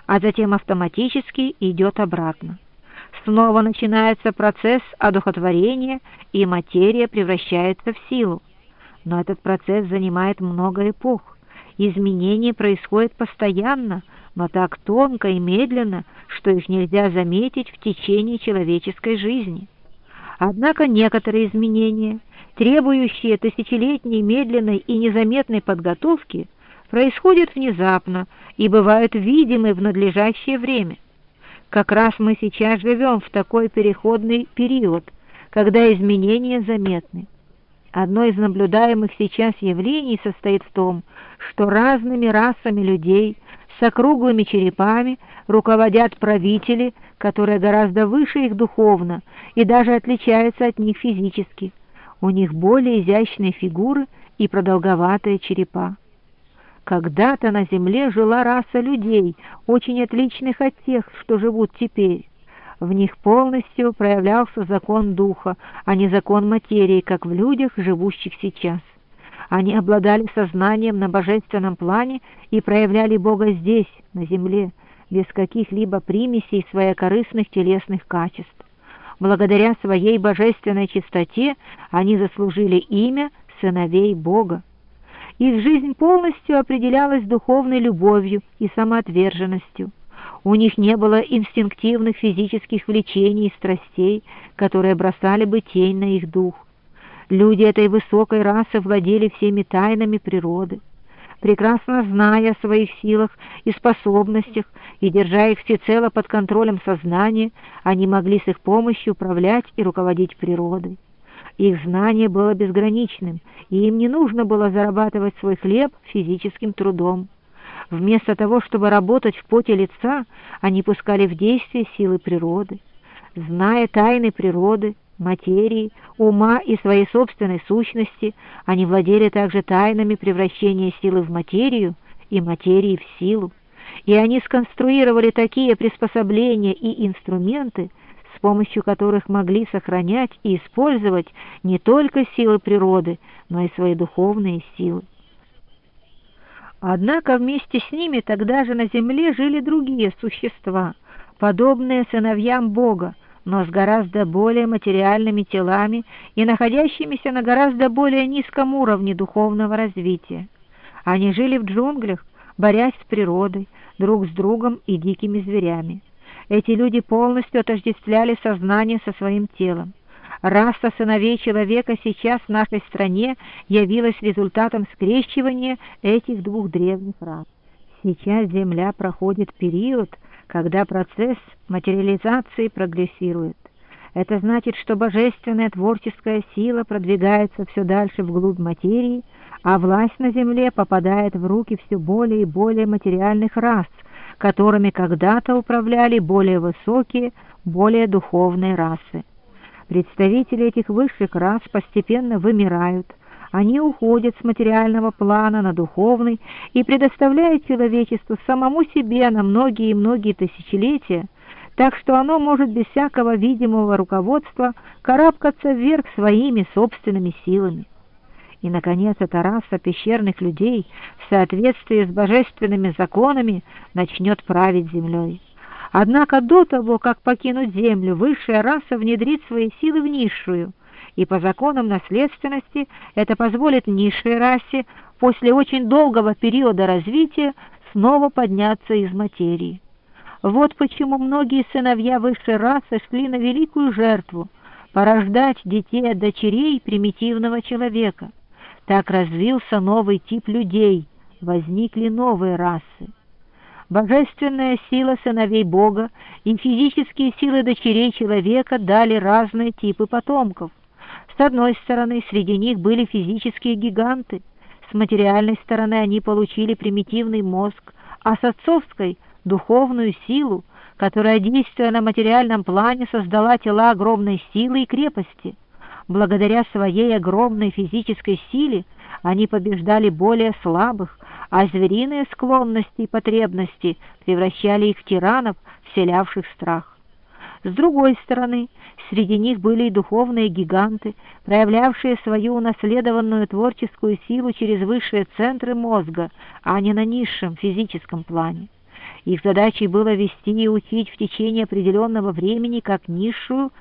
а затем автоматически идет обратно. Снова начинается процесс одухотворения, и материя превращается в силу. Но этот процесс занимает много эпох. Изменения происходят постоянно, но так тонко и медленно, что их нельзя заметить в течение человеческой жизни. Однако некоторые изменения, требующие тысячелетней медленной и незаметной подготовки, происходят внезапно и бывают видимы в надлежащее время. Как раз мы сейчас живем в такой переходный период, когда изменения заметны. Одно из наблюдаемых сейчас явлений состоит в том, что разными расами людей с округлыми черепами руководят правители, которые гораздо выше их духовно и даже отличаются от них физически. У них более изящные фигуры и продолговатые черепа. Когда-то на земле жила раса людей, очень отличных от тех, что живут теперь. В них полностью проявлялся закон духа, а не закон материи, как в людях, живущих сейчас. Они обладали сознанием на божественном плане и проявляли Бога здесь, на земле, без каких-либо примесей своекорыстных телесных качеств. Благодаря своей божественной чистоте они заслужили имя сыновей Бога. Их жизнь полностью определялась духовной любовью и самоотверженностью. У них не было инстинктивных физических влечений и страстей, которые бросали бы тень на их дух. Люди этой высокой расы владели всеми тайнами природы. Прекрасно зная о своих силах и способностях и держа их всецело под контролем сознания, они могли с их помощью управлять и руководить природой. Их знание было безграничным, и им не нужно было зарабатывать свой хлеб физическим трудом. Вместо того, чтобы работать в поте лица, они пускали в действие силы природы. Зная тайны природы, материи, ума и своей собственной сущности, они владели также тайнами превращения силы в материю и материи в силу. И они сконструировали такие приспособления и инструменты, с помощью которых могли сохранять и использовать не только силы природы, но и свои духовные силы. Однако вместе с ними тогда же на земле жили другие существа, подобные сыновьям Бога, но с гораздо более материальными телами и находящимися на гораздо более низком уровне духовного развития. Они жили в джунглях, борясь с природой, друг с другом и дикими зверями. Эти люди полностью отождествляли сознание со своим телом. Раса сыновей человека сейчас в нашей стране явилась результатом скрещивания этих двух древних рас. Сейчас Земля проходит период, когда процесс материализации прогрессирует. Это значит, что божественная творческая сила продвигается все дальше вглубь материи, а власть на Земле попадает в руки все более и более материальных рас, которыми когда-то управляли более высокие, более духовные расы. Представители этих высших рас постепенно вымирают, они уходят с материального плана на духовный и предоставляют человечеству самому себе на многие и многие тысячелетия, так что оно может без всякого видимого руководства карабкаться вверх своими собственными силами. И, наконец, эта раса пещерных людей в соответствии с божественными законами начнет править землей. Однако до того, как покинуть землю, высшая раса внедрит свои силы в низшую, и по законам наследственности это позволит низшей расе после очень долгого периода развития снова подняться из материи. Вот почему многие сыновья высшей расы шли на великую жертву – порождать детей от дочерей примитивного человека. Так развился новый тип людей, возникли новые расы. Божественная сила сыновей Бога и физические силы дочерей человека дали разные типы потомков. С одной стороны, среди них были физические гиганты, с материальной стороны они получили примитивный мозг, а с отцовской – духовную силу, которая, действуя на материальном плане, создала тела огромной силы и крепости. Благодаря своей огромной физической силе они побеждали более слабых, а звериные склонности и потребности превращали их в тиранов, вселявших страх. С другой стороны, среди них были и духовные гиганты, проявлявшие свою унаследованную творческую силу через высшие центры мозга, а не на низшем физическом плане. Их задачей было вести и учить в течение определенного времени как низшую